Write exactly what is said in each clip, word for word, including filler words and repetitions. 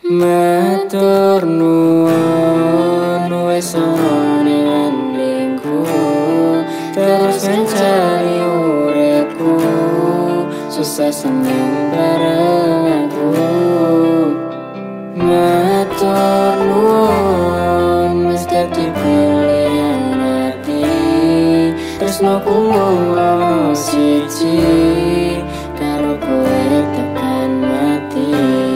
Matur nuwun wis ana ning andengku, terus mencari uripku, susah seneng bareng aku. Matur nuwun wis dadi pilihan ati, tresnoku mung ana siji, karo kowe tekan mati.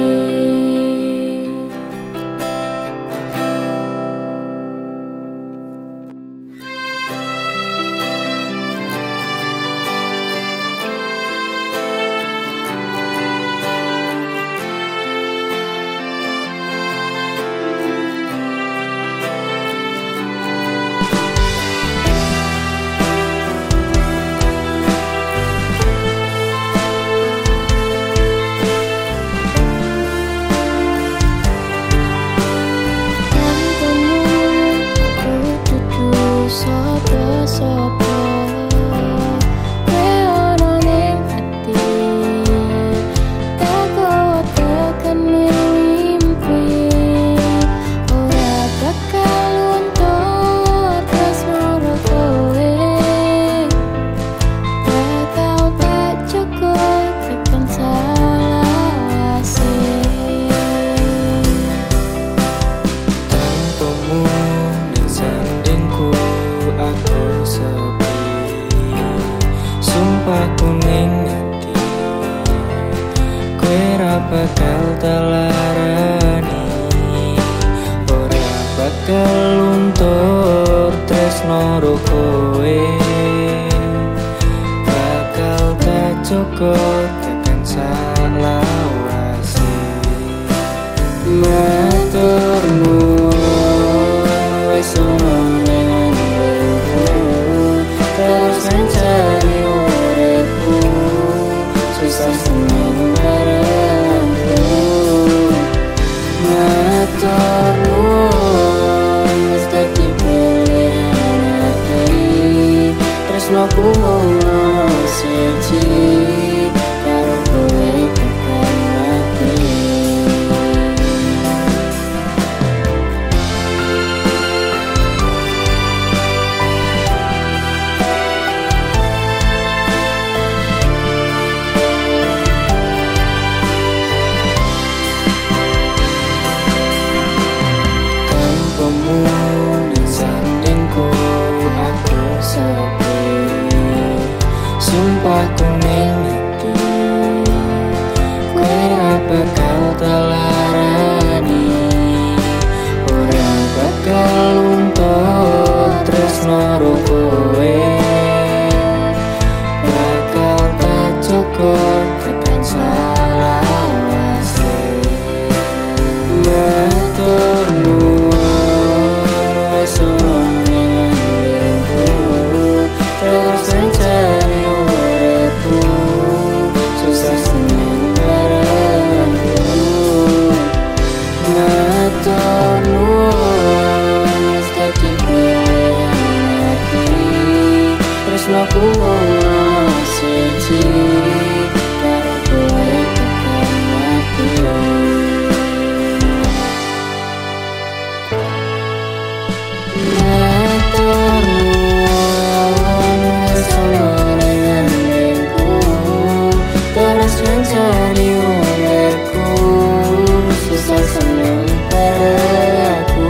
Sumpah kuning hati, kowe ra bakal telarani, ora bakal luntur tresno ro kowe, bakal tak cukup tekan salawase. Matur nuwun wis ana ning andengku, terus mencari uripku, susah seneng barengku. Matur nuwun wis dadi pilihan ati, tresnoku mung ana siji, karo kowe tekan mati. Sumpah kuning hati, kowe ra bakal telarani, ora bakal luntur tresno ro kowe, bakal tak cukup tekan salawase. Matur nuwun wis ana ning andengku, terus mencari susah seneng barengku. Matur nuwun wis dadi pilihan ati, tresnoku mung ana siji, karo kowe tekan mati. Matur nuwun wis ana ning andengku, terus mencari uripku, susah seneng barengku.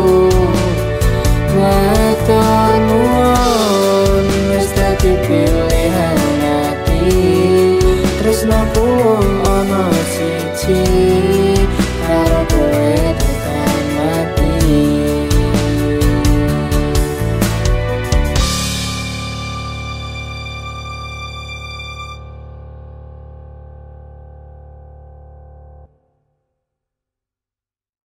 Matur nuwun wis dadi pilihan ati, tresnoku mung ana siji, karo kowe